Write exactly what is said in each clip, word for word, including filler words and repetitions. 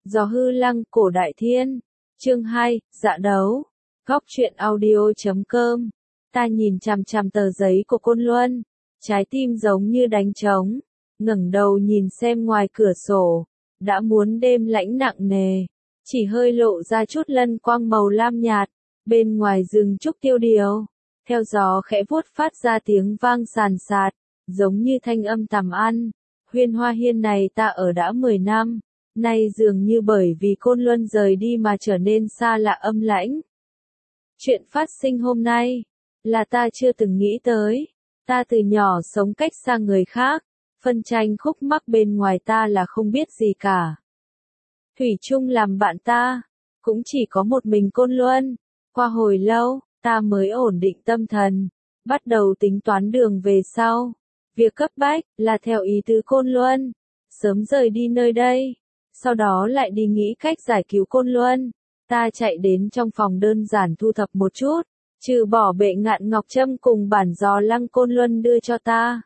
Gió hư lăng cổ đại thiên. Chương hai, dạ đấu. Góc truyện audio chấm com. Ta nhìn chằm chằm tờ giấy của Côn Luân, trái tim giống như đánh trống, ngẩng đầu nhìn xem ngoài cửa sổ, đã muốn đêm lãnh nặng nề, chỉ hơi lộ ra chút lân quang màu lam nhạt, bên ngoài rừng trúc tiêu điều, theo gió khẽ vuốt phát ra tiếng vang sàn sạt, giống như thanh âm tầm ăn. Huyên Hoa Hiên này ta ở đã mười năm, nay dường như bởi vì Côn Luân rời đi mà trở nên xa lạ âm lãnh. Chuyện phát sinh hôm nay, là ta chưa từng nghĩ tới, ta từ nhỏ sống cách xa người khác, phân tranh khúc mắc bên ngoài ta là không biết gì cả. Thủy chung làm bạn ta, cũng chỉ có một mình Côn Luân, qua hồi lâu, ta mới ổn định tâm thần, bắt đầu tính toán đường về sau. Việc cấp bách là theo ý tứ Côn Luân, sớm rời đi nơi đây, sau đó lại đi nghĩ cách giải cứu Côn Luân. Ta chạy đến trong phòng đơn giản thu thập một chút, trừ bỏ bệ ngạn ngọc trâm cùng bản gió lăng Côn Luân đưa cho ta.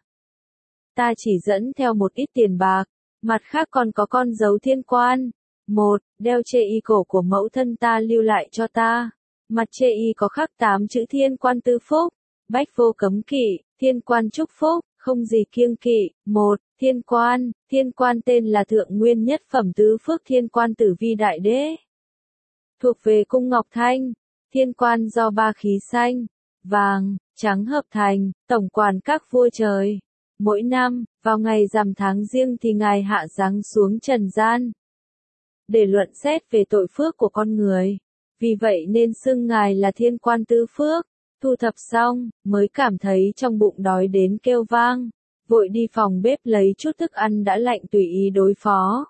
Ta chỉ dẫn theo một ít tiền bạc, mặt khác còn có con dấu thiên quan. Một, đeo chê y cổ của mẫu thân ta lưu lại cho ta. Mặt chê y có khắc tám chữ thiên quan tư phúc, bách vô cấm kỵ, thiên quan chúc phúc, không gì kiêng kỵ. Một, thiên quan, thiên quan tên là thượng nguyên nhất phẩm tứ phước thiên quan tử vi đại đế. Thuộc về cung Ngọc Thanh, thiên quan do ba khí xanh, vàng, trắng hợp thành, tổng quản các vua trời. Mỗi năm, vào ngày rằm tháng riêng thì Ngài hạ giáng xuống trần gian, để luận xét về tội phước của con người. Vì vậy nên xưng Ngài là thiên quan tứ phước. Thu thập xong, mới cảm thấy trong bụng đói đến kêu vang, vội đi phòng bếp lấy chút thức ăn đã lạnh tùy ý đối phó.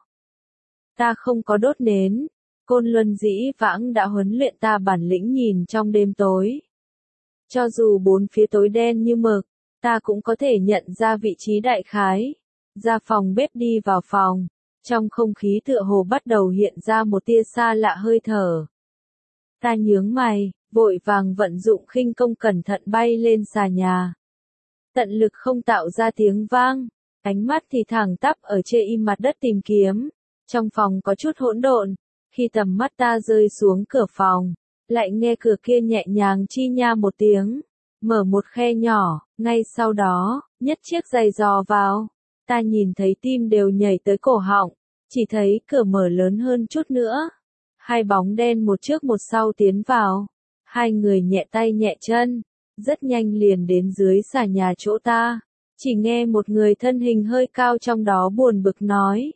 Ta không có đốt nến. Côn Luân dĩ vãng đã huấn luyện ta bản lĩnh nhìn trong đêm tối. Cho dù bốn phía tối đen như mực, ta cũng có thể nhận ra vị trí đại khái. Ra phòng bếp đi vào phòng, trong không khí tựa hồ bắt đầu hiện ra một tia xa lạ hơi thở. Ta nhướng mày, vội vàng vận dụng khinh công cẩn thận bay lên xà nhà. Tận lực không tạo ra tiếng vang, ánh mắt thì thẳng tắp ở trên im mặt đất tìm kiếm. Trong phòng có chút hỗn độn. Khi tầm mắt ta rơi xuống cửa phòng, lại nghe cửa kia nhẹ nhàng chi nha một tiếng, mở một khe nhỏ, ngay sau đó, nhất chiếc giày dò vào. Ta nhìn thấy tim đều nhảy tới cổ họng, chỉ thấy cửa mở lớn hơn chút nữa. Hai bóng đen một trước một sau tiến vào, hai người nhẹ tay nhẹ chân, rất nhanh liền đến dưới xà nhà chỗ ta. Chỉ nghe một người thân hình hơi cao trong đó buồn bực nói.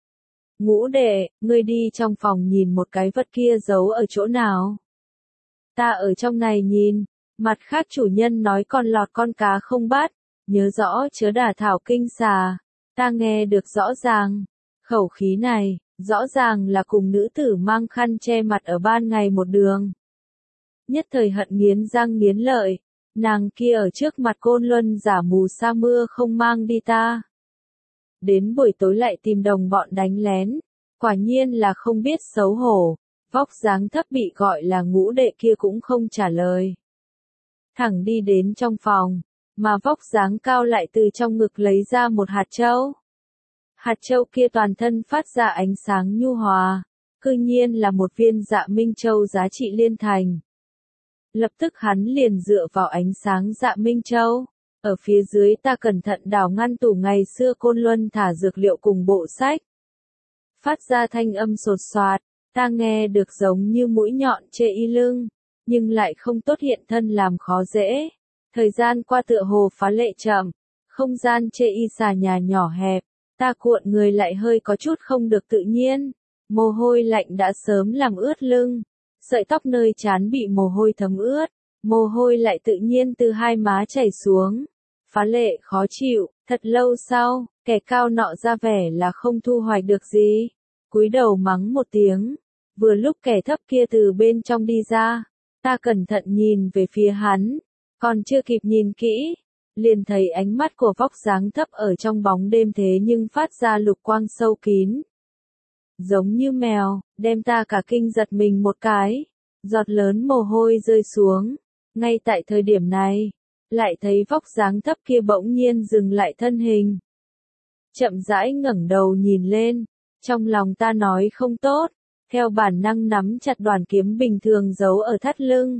Ngũ đệ, ngươi đi trong phòng nhìn một cái vật kia giấu ở chỗ nào? Ta ở trong này nhìn, mặt khác chủ nhân nói con lọt con cá không bắt, nhớ rõ chớ đả thảo kinh xà. Ta nghe được rõ ràng, khẩu khí này, rõ ràng là cùng nữ tử mang khăn che mặt ở ban ngày một đường. Nhất thời hận nghiến răng nghiến lợi, nàng kia ở trước mặt Côn Luân giả mù sa mưa không mang đi ta. Đến buổi tối lại tìm đồng bọn đánh lén, quả nhiên là không biết xấu hổ, vóc dáng thấp bị gọi là ngũ đệ kia cũng không trả lời. Thẳng đi đến trong phòng, mà vóc dáng cao lại từ trong ngực lấy ra một hạt châu. Hạt châu kia toàn thân phát ra ánh sáng nhu hòa, cư nhiên là một viên Dạ Minh Châu giá trị liên thành. Lập tức hắn liền dựa vào ánh sáng Dạ Minh Châu. Ở phía dưới ta cẩn thận đào ngăn tủ ngày xưa Côn Luân thả dược liệu cùng bộ sách. Phát ra thanh âm sột soạt, ta nghe được giống như mũi nhọn chê y lưng, nhưng lại không tốt hiện thân làm khó dễ. Thời gian qua tựa hồ phá lệ chậm, không gian chê y xà nhà nhỏ hẹp, ta cuộn người lại hơi có chút không được tự nhiên. Mồ hôi lạnh đã sớm làm ướt lưng, sợi tóc nơi trán bị mồ hôi thấm ướt, mồ hôi lại tự nhiên từ hai má chảy xuống. Phá lệ khó chịu, thật lâu sau, kẻ cao nọ ra vẻ là không thu hoạch được gì. Cúi đầu mắng một tiếng, vừa lúc kẻ thấp kia từ bên trong đi ra, ta cẩn thận nhìn về phía hắn, còn chưa kịp nhìn kỹ, liền thấy ánh mắt của vóc dáng thấp ở trong bóng đêm thế nhưng phát ra lục quang sâu kín. Giống như mèo, đem ta cả kinh giật mình một cái, giọt lớn mồ hôi rơi xuống, ngay tại thời điểm này. Lại thấy vóc dáng thấp kia bỗng nhiên dừng lại thân hình. Chậm rãi ngẩng đầu nhìn lên, Trong lòng ta nói không tốt, theo bản năng nắm chặt đoàn kiếm bình thường giấu ở thắt lưng.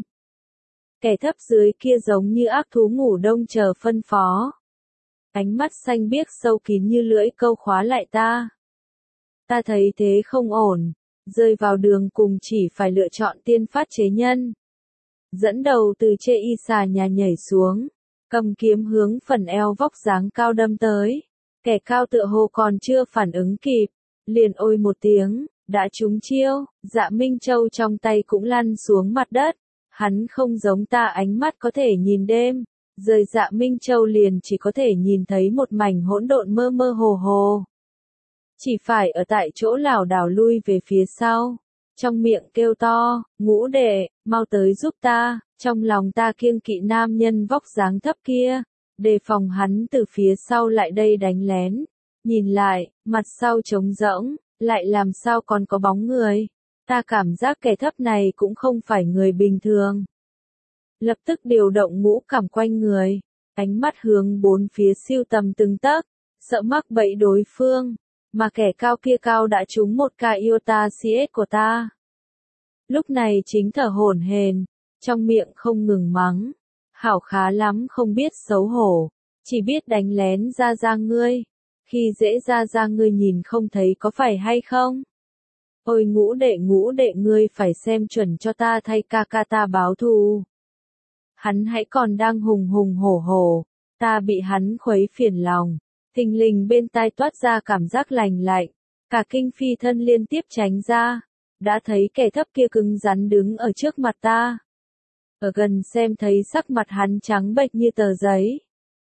Kẻ thấp dưới kia giống như ác thú ngủ đông chờ phân phó. Ánh mắt xanh biếc sâu kín như lưỡi câu khóa lại ta. Ta thấy thế không ổn, rơi vào đường cùng chỉ phải lựa chọn tiên phát chế nhân. Dẫn đầu từ trên y xà nhà nhảy xuống, cầm kiếm hướng phần eo vóc dáng cao đâm tới. Kẻ cao tựa hồ còn chưa phản ứng kịp, liền ôi một tiếng, đã trúng chiêu, Dạ Minh Châu trong tay cũng lăn xuống mặt đất. Hắn không giống ta ánh mắt có thể nhìn đêm, rời Dạ Minh Châu liền chỉ có thể nhìn thấy một mảnh hỗn độn mơ mơ hồ hồ. Chỉ phải ở tại chỗ lảo đảo lui về phía sau, trong miệng kêu to, Ngũ đệ, mau tới giúp ta, trong lòng ta kiêng kỵ nam nhân vóc dáng thấp kia, đề phòng hắn từ phía sau lại đây đánh lén. Nhìn lại, mặt sau trống rỗng, lại làm sao còn có bóng người. Ta cảm giác kẻ thấp này cũng không phải người bình thường. Lập tức điều động ngũ cảm quanh người, ánh mắt hướng bốn phía siêu tầm từng tấc, sợ mắc bẫy đối phương, mà kẻ cao kia cao đã trúng một ca iota cs của ta. Lúc này chính thở hổn hển, trong miệng không ngừng mắng, hảo khá lắm không biết xấu hổ, chỉ biết đánh lén ra ra ngươi, khi dễ ra ra ngươi nhìn không thấy có phải hay không? Ôi ngũ đệ ngũ đệ ngươi phải xem chuẩn cho ta thay ca ca ta báo thù. Hắn hãy còn đang hùng hùng hổ hổ, ta bị hắn khuấy phiền lòng, thình lình bên tai toát ra cảm giác lành lạnh, cả kinh phi thân liên tiếp tránh ra, đã thấy kẻ thấp kia cứng rắn đứng ở trước mặt ta. Ở gần xem thấy sắc mặt hắn trắng bệch như tờ giấy.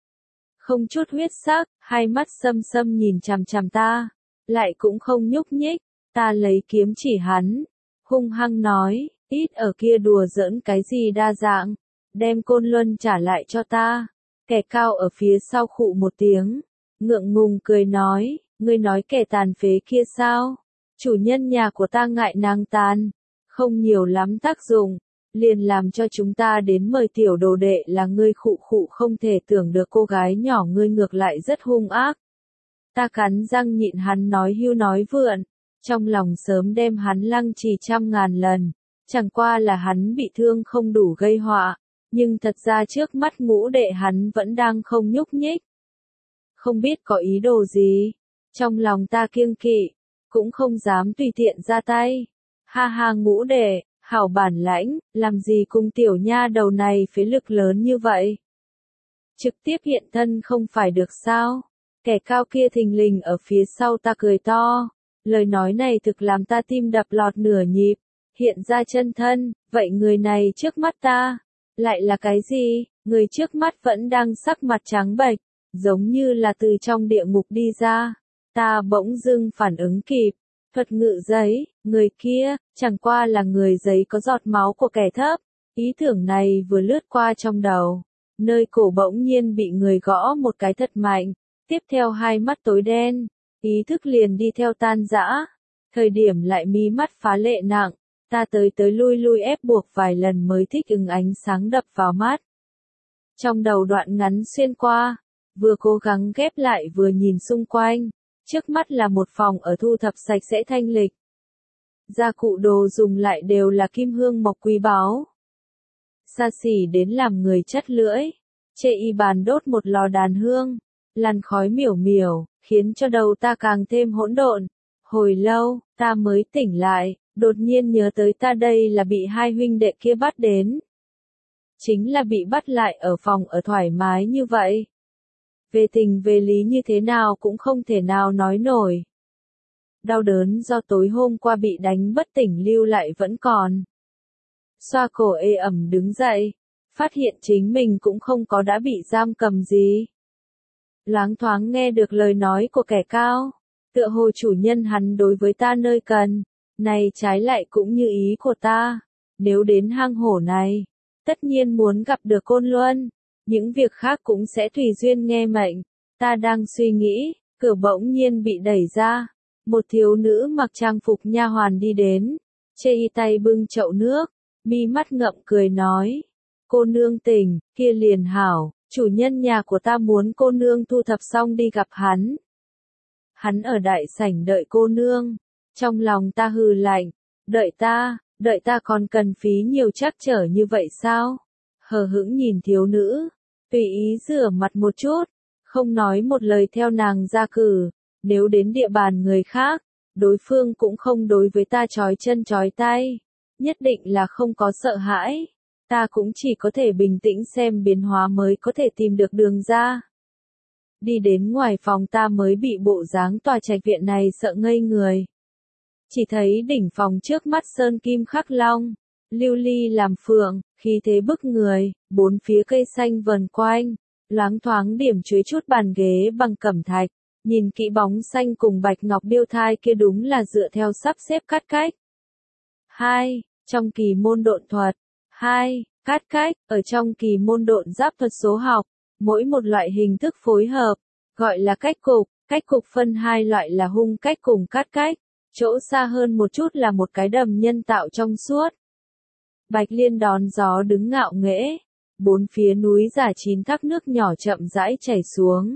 Không chút huyết sắc, hai mắt sâm sâm nhìn chằm chằm ta, lại cũng không nhúc nhích. Ta lấy kiếm chỉ hắn, hung hăng nói, ít ở kia đùa giỡn cái gì đa dạng, đem Côn Luân trả lại cho ta. Kẻ cao ở phía sau khụ một tiếng, ngượng ngùng cười nói, ngươi nói kẻ tàn phế kia sao? Chủ nhân nhà của ta ngại nàng tàn, không nhiều lắm tác dụng, liền làm cho chúng ta đến mời tiểu đồ đệ là ngươi khụ khụ không thể tưởng được cô gái nhỏ ngươi ngược lại rất hung ác. Ta cắn răng nhịn hắn nói hưu nói vượn. Trong lòng sớm đem hắn lăng trì trăm ngàn lần, chẳng qua là hắn bị thương không đủ gây họa, nhưng thật ra trước mắt ngũ đệ hắn vẫn đang không nhúc nhích. Không biết có ý đồ gì, trong lòng ta kiêng kỵ, cũng không dám tùy tiện ra tay. Ha ha ngũ đệ, hảo bản lãnh, làm gì cùng tiểu nha đầu này phế lực lớn như vậy? Trực tiếp hiện thân không phải được sao? Kẻ cao kia thình lình ở phía sau ta cười to. Lời nói này thực làm ta tim đập lọt nửa nhịp, hiện ra chân thân, vậy người này trước mắt ta, lại là cái gì? Người trước mắt vẫn đang sắc mặt trắng bệch, giống như là từ trong địa ngục đi ra. Ta bỗng dưng phản ứng kịp, thuật ngự giấy, người kia, chẳng qua là người giấy có giọt máu của kẻ thấp. Ý tưởng này vừa lướt qua trong đầu, nơi cổ bỗng nhiên bị người gõ một cái thật mạnh, tiếp theo hai mắt tối đen. Ý thức liền đi theo tan rã, thời điểm lại mí mắt phá lệ nặng, ta tới tới lui lui ép buộc vài lần mới thích ứng ánh sáng đập vào mắt. Trong đầu đoạn ngắn xuyên qua, vừa cố gắng ghép lại vừa nhìn xung quanh, trước mắt là một phòng ở thu thập sạch sẽ thanh lịch. Gia cụ đồ dùng lại đều là kim hương mộc quý báu. Xa xỉ đến làm người chất lưỡi, chê y bàn đốt một lò đàn hương, làn khói miểu miểu, khiến cho đầu ta càng thêm hỗn độn. Hồi lâu, ta mới tỉnh lại, đột nhiên nhớ tới ta đây là bị hai huynh đệ kia bắt đến. Chính là bị bắt lại ở phòng ở thoải mái như vậy. Về tình về lý như thế nào cũng không thể nào nói nổi. Đau đớn do tối hôm qua bị đánh bất tỉnh lưu lại vẫn còn. Xoa cổ ê ẩm đứng dậy, phát hiện chính mình cũng không có đã bị giam cầm gì. Loáng thoáng nghe được lời nói của kẻ cao, tựa hồ chủ nhân hắn đối với ta nơi cần, này trái lại cũng như ý của ta, nếu đến hang hổ này, tất nhiên muốn gặp được Côn Luân, những việc khác cũng sẽ tùy duyên nghe mệnh, ta đang suy nghĩ, cửa bỗng nhiên bị đẩy ra, một thiếu nữ mặc trang phục nha hoàn đi đến, chê y tay bưng chậu nước, mi mắt ngậm cười nói, cô nương tỉnh, kia liền hảo. Chủ nhân nhà của ta muốn cô nương thu thập xong đi gặp hắn. Hắn ở đại sảnh đợi cô nương. Trong lòng ta hừ lạnh, đợi ta, đợi ta còn cần phí nhiều trắc trở như vậy sao? Hờ hững nhìn thiếu nữ, tùy ý rửa mặt một chút, không nói một lời theo nàng ra cử, nếu đến địa bàn người khác, đối phương cũng không đối với ta trói chân trói tay, nhất định là không có sợ hãi, ta cũng chỉ có thể bình tĩnh xem biến hóa mới có thể tìm được đường ra. Đi đến ngoài phòng ta mới bị bộ dáng tòa trạch viện này sợ ngây người. Chỉ thấy đỉnh phòng trước mắt sơn kim khắc long, lưu ly làm phượng, khí thế bức người, bốn phía cây xanh vần quanh, loáng thoáng điểm chuối chút bàn ghế bằng cẩm thạch, nhìn kỹ bóng xanh cùng bạch ngọc điêu thai kia đúng là dựa theo sắp xếp cắt cách. hai. Trong kỳ môn độn thuật. hai. Cắt cách, ở trong kỳ môn độn giáp thuật số học, mỗi một loại hình thức phối hợp, gọi là cách cục, cách cục phân hai loại là hung cách cùng cắt cách, chỗ xa hơn một chút là một cái đầm nhân tạo trong suốt. Bạch Liên đón gió đứng ngạo nghễ, bốn phía núi giả chín thác nước nhỏ chậm rãi chảy xuống.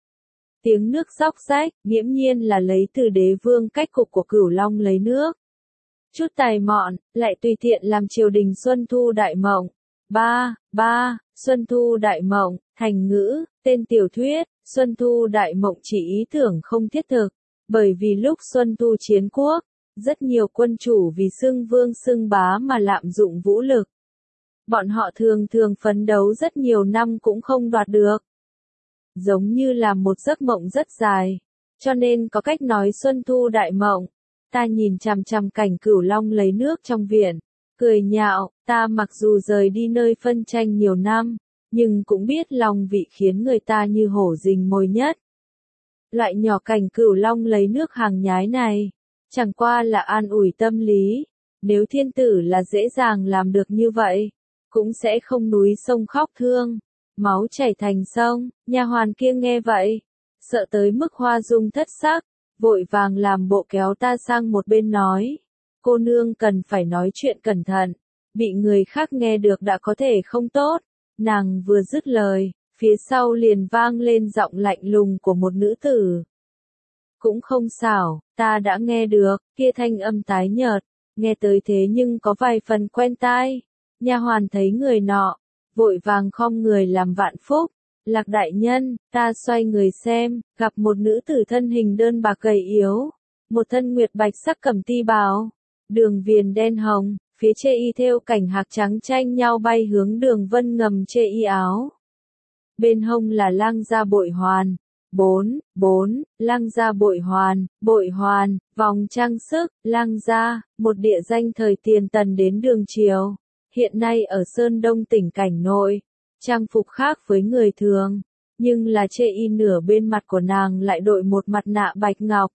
Tiếng nước róc rách, nghiễm nhiên là lấy từ đế vương cách cục của Cửu Long lấy nước. Chút tài mọn, lại tùy tiện làm triều đình Xuân Thu Đại Mộng. ba. ba. Xuân Thu Đại Mộng, thành ngữ, tên tiểu thuyết, Xuân Thu Đại Mộng chỉ ý tưởng không thiết thực, bởi vì lúc Xuân Thu chiến quốc, rất nhiều quân chủ vì xưng vương xưng bá mà lạm dụng vũ lực. Bọn họ thường thường phấn đấu rất nhiều năm cũng không đoạt được. Giống như là một giấc mộng rất dài, cho nên có cách nói Xuân Thu Đại Mộng. Ta nhìn chằm chằm cảnh Cửu Long lấy nước trong viện, cười nhạo, ta mặc dù rời đi nơi phân tranh nhiều năm, nhưng cũng biết lòng vị khiến người ta như hổ rình mồi nhất. Loại nhỏ cảnh Cửu Long lấy nước hàng nhái này, chẳng qua là an ủi tâm lý, nếu thiên tử là dễ dàng làm được như vậy, cũng sẽ không núi sông khóc thương, máu chảy thành sông. Nha hoàn kia nghe vậy, sợ tới mức hoa dung thất sắc, vội vàng làm bộ kéo ta sang một bên nói, cô nương cần phải nói chuyện cẩn thận, bị người khác nghe được đã có thể không tốt. Nàng vừa dứt lời, phía sau liền vang lên giọng lạnh lùng của một nữ tử. Cũng không xảo, ta đã nghe được, kia thanh âm tái nhợt, nghe tới thế nhưng có vài phần quen tai. Nha hoàn thấy người nọ, vội vàng khom người làm vạn phúc. Lạc đại nhân, ta xoay người xem, gặp một nữ tử thân hình đơn bạc gầy yếu, một thân nguyệt bạch sắc cẩm ti bào, đường viền đen hồng, phía chê y thêu cảnh hạc trắng tranh nhau bay hướng đường vân ngầm chê y áo. Bên hông là lang gia bội hoàn. bốn. bốn. Lang gia bội hoàn, bội hoàn, vòng trang sức, lang gia, một địa danh thời tiền tần đến đường triều, hiện nay ở Sơn Đông tỉnh Cảnh Nội. Trang phục khác với người thường, nhưng là chê y nửa bên mặt của nàng lại đội một mặt nạ bạch ngọc.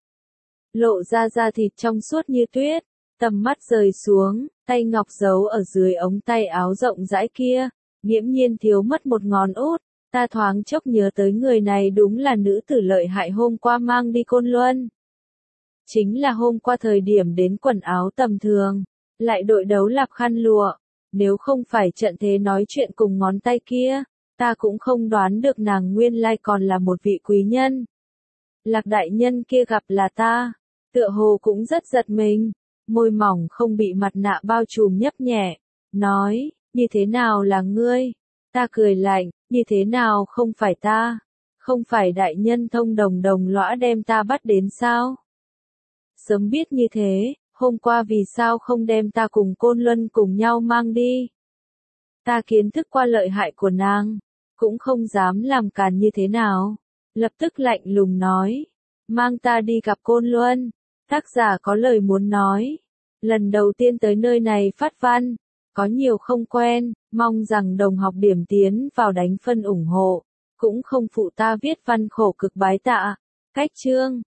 Lộ ra da thịt trong suốt như tuyết, tầm mắt rời xuống, tay ngọc giấu ở dưới ống tay áo rộng rãi kia, nghiễm nhiên thiếu mất một ngón út. Ta thoáng chốc nhớ tới người này đúng là nữ tử lợi hại hôm qua mang đi Côn Luân. Chính là hôm qua thời điểm đến quần áo tầm thường, lại đội đấu lạp khăn lụa. Nếu không phải trận thế nói chuyện cùng ngón tay kia, ta cũng không đoán được nàng nguyên lai còn là một vị quý nhân. Lạc đại nhân kia gặp là ta, tựa hồ cũng rất giật mình, môi mỏng không bị mặt nạ bao trùm nhấp nhẹ, nói, như thế nào là ngươi? Ta cười lạnh, như thế nào không phải ta? Không phải đại nhân thông đồng đồng lõa đem ta bắt đến sao? Sớm biết như thế, hôm qua vì sao không đem ta cùng Côn Luân cùng nhau mang đi? Ta kiến thức qua lợi hại của nàng, cũng không dám làm càn như thế nào. Lập tức lạnh lùng nói, mang ta đi gặp Côn Luân. Tác giả có lời muốn nói, lần đầu tiên tới nơi này phát văn, có nhiều không quen, mong rằng đồng học điểm tiến vào đánh phân ủng hộ, cũng không phụ ta viết văn khổ cực bái tạ. Cách chương